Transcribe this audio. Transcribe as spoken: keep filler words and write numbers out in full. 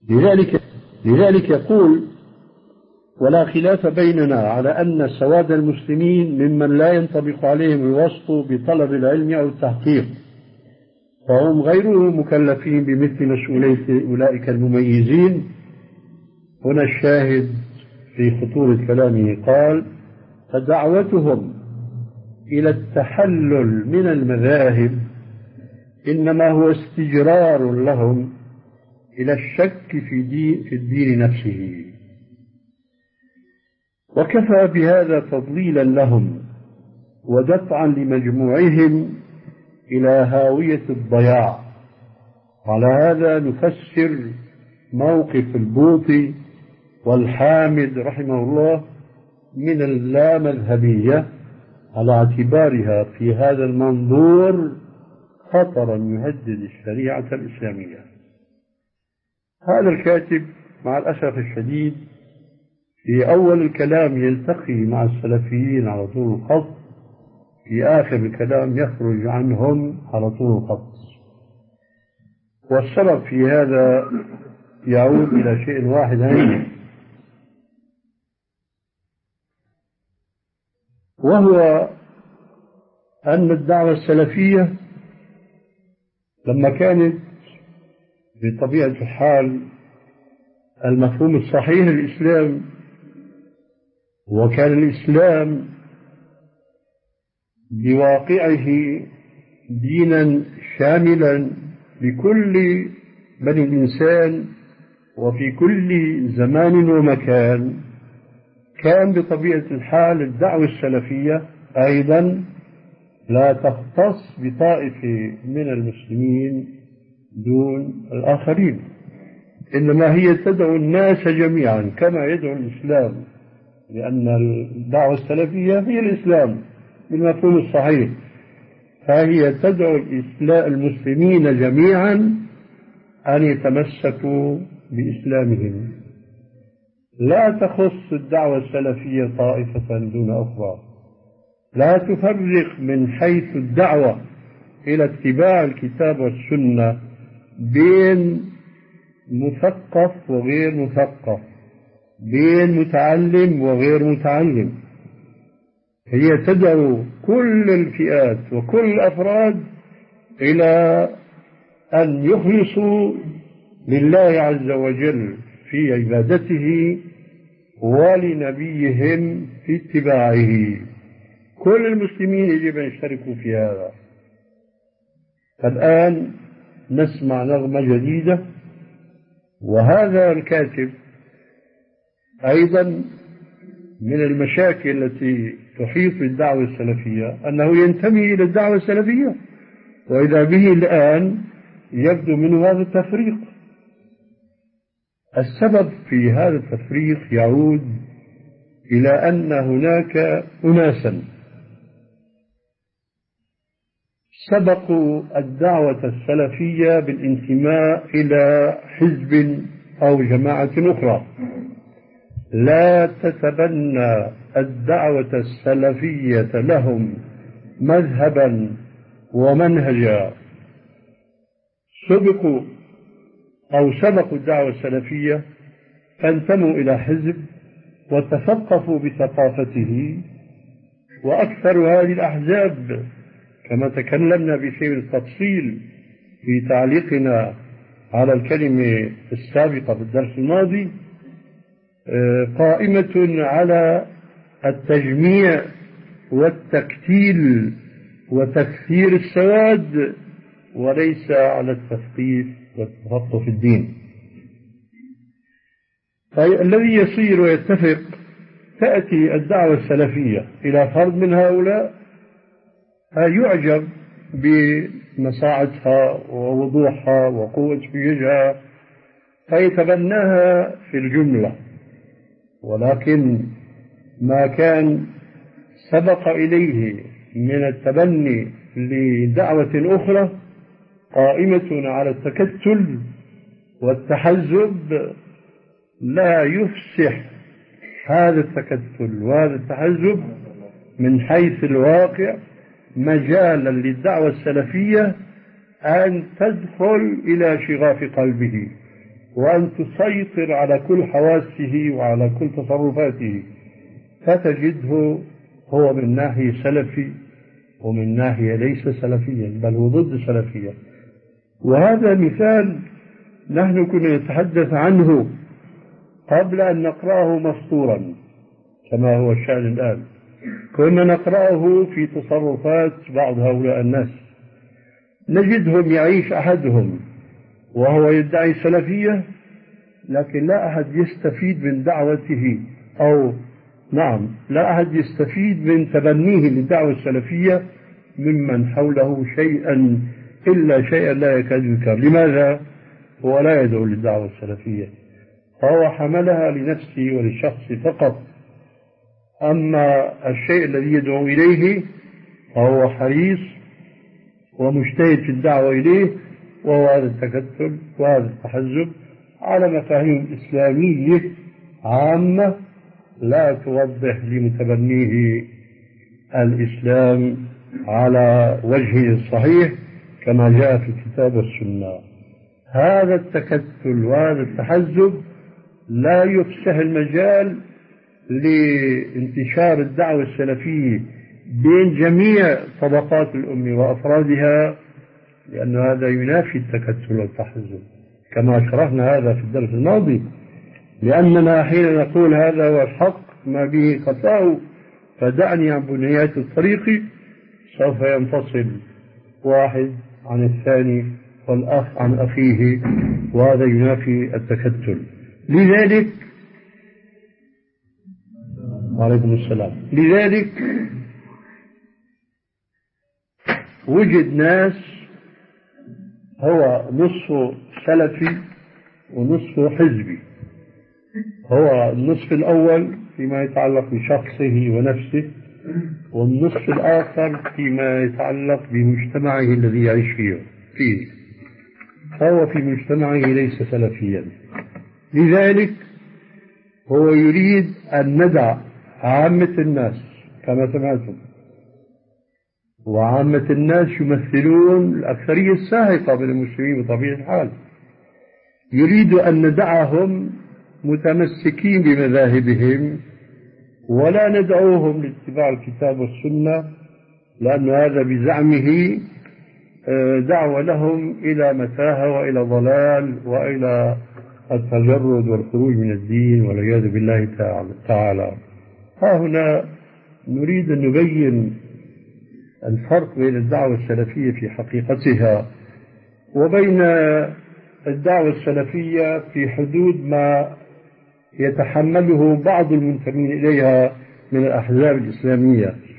لذلك لذلك يقول: ولا خلاف بيننا على أن سواد المسلمين ممن لا ينطبق عليهم الوصف بطلب العلم أو التحقيق، فهم غير مكلفين بمثل مسؤولية أولئك المميزين. هنا الشاهد في خطورة كلامه، قال: فدعوتهم إلى التحلل من المذاهب إنما هو استجرار لهم إلى الشك في, دين في الدين نفسه، وكفى بهذا تضليلا لهم ودفعا لمجموعهم إلى هاوية الضياع. على هذا نفسر موقف البوطي والحامد رحمه الله من اللامذهبية على اعتبارها في هذا المنظور خطرا يهدد الشريعة الإسلامية. هذا الكاتب مع الأسف الشديد في أول الكلام يلتقي مع السلفيين على طول الخط، في آخر الكلام يخرج عنهم على طول الخط. والسبب في هذا يعود إلى شيء واحد عندي، وهو أن الدعوة السلفية لما كانت بطبيعة الحال المفهوم الصحيح للإسلام، وكان الإسلام بواقعه دينا شاملا لكل بني الإنسان وفي كل زمان ومكان، كان بطبيعة الحال الدعوة السلفية أيضا لا تختص بطائفة من المسلمين دون الآخرين، إنما هي تدعو الناس جميعا كما يدعو الإسلام، لأن الدعوة السلفية هي الإسلام بالمفهوم الصحيح، فهي تدعو المسلمين جميعا أن يتمسكوا بإسلامهم. لا تخص الدعوة السلفية طائفة دون أخرى، لا تفرق من حيث الدعوة إلى اتباع الكتاب والسنة بين مثقف وغير مثقف، بين متعلم وغير متعلم. هي تدعو كل الفئات وكل الأفراد إلى أن يخلصوا لله عز وجل في عبادته ولنبيهم في اتباعه. كل المسلمين يجب أن يشتركوا في هذا. الآن نسمع نغمة جديدة، وهذا الكاتب أيضا من المشاكل التي تحيط بالدعوة السلفية أنه ينتمي إلى الدعوة السلفية، وإذا به الآن يبدو منه هذا التفريق. السبب في هذا التفريق يعود إلى أن هناك أناسا سبقوا الدعوة السلفية بالانتماء إلى حزب أو جماعة أخرى، لا تتبنى الدعوة السلفية لهم مذهبا ومنهجا. سبقوا أو سبقوا الدعوة السلفية فانتموا إلى حزب وتثقفوا بثقافته، وأكثر هذه الأحزاب كما تكلمنا بشيء التفصيل في تعليقنا على الكلمة السابقة في الدرس الماضي قائمة على التجميع والتكتيل وتكثير السواد، وليس على التثقيف والتفقه في الدين. الذي يصير ويتفق، تأتي الدعوة السلفية إلى فرد من هؤلاء يعجب بمساعتها ووضوحها وقوة حججها فيتبناها في الجملة، ولكن ما كان سبق إليه من التبني لدعوة أخرى قائمة على التكتل والتحزب لا يفسح هذا التكتل وهذا التحزب من حيث الواقع مجالا للدعوة السلفية أن تدخل إلى شغاف قلبه وأن تسيطر على كل حواسه وعلى كل تصرفاته، فتجده هو من ناحية سلفي ومن ناحية ليس سلفيا، بل هو ضد السلفية. وهذا مثال نحن كنا نتحدث عنه قبل أن نقرأه مسطورا كما هو الشأن الآن. كنا نقرأه في تصرفات بعض هؤلاء الناس، نجدهم يعيش أحدهم وهو يدعي السلفية، لكن لا أحد يستفيد من دعوته، أو نعم لا أحد يستفيد من تبنيه للدعوة السلفية ممن حوله شيئا إلا شيئا لا يكاد يذكر. لماذا؟ هو لا يدعو للدعوة السلفية، فهو حملها لنفسه وللشخص فقط. أما الشيء الذي يدعو إليه فهو حريص ومجتهد في الدعوة إليه، وهو هذا التكتل وهذا التحزب على مفاهيم إسلامية عامة لا توضح لمتبنيه الإسلام على وجهه الصحيح كما جاء في الكتاب والسنة. هذا التكتل وهذا التحزب لا يفسح المجال لانتشار الدعوة السلفية بين جميع طبقات الأمة وأفرادها، لأن هذا ينافي التكتل والتحزب كما شرحنا هذا في الدرس الماضي. لأننا حين نقول هذا هو الحق ما به خطاه فدعني عن بنيات الطريق، سوف ينفصل واحد عن الثاني والأخ عن أخيه، وهذا ينافي التكتل. لذلك وعليكم السلام لذلك وجد ناس هو نصف سلفي ونصف حزبي. هو النصف الأول فيما يتعلق بشخصه ونفسه، والنصف الآخر فيما يتعلق بمجتمعه الذي يعيش فيه فيه فهو في مجتمعه ليس سلفيا. لذلك هو يريد أن ندع عامة الناس كما سمعتم، وعامة الناس يمثلون الأكثرية الساهقة من المسلمين بطبيعة الحال، يريد أن ندعهم متمسكين بمذاهبهم ولا ندعوهم لاتباع الكتاب والسنة، لأن هذا بزعمه دعوة لهم إلى متاهة وإلى ضلال وإلى التجرد والخروج من الدين والعياذ بالله تعالى. ها هنا نريد أن نبين الفرق بين الدعوة السلفية في حقيقتها وبين الدعوة السلفية في حدود ما يتحمله بعض المنتمين إليها من الأحزاب الإسلامية.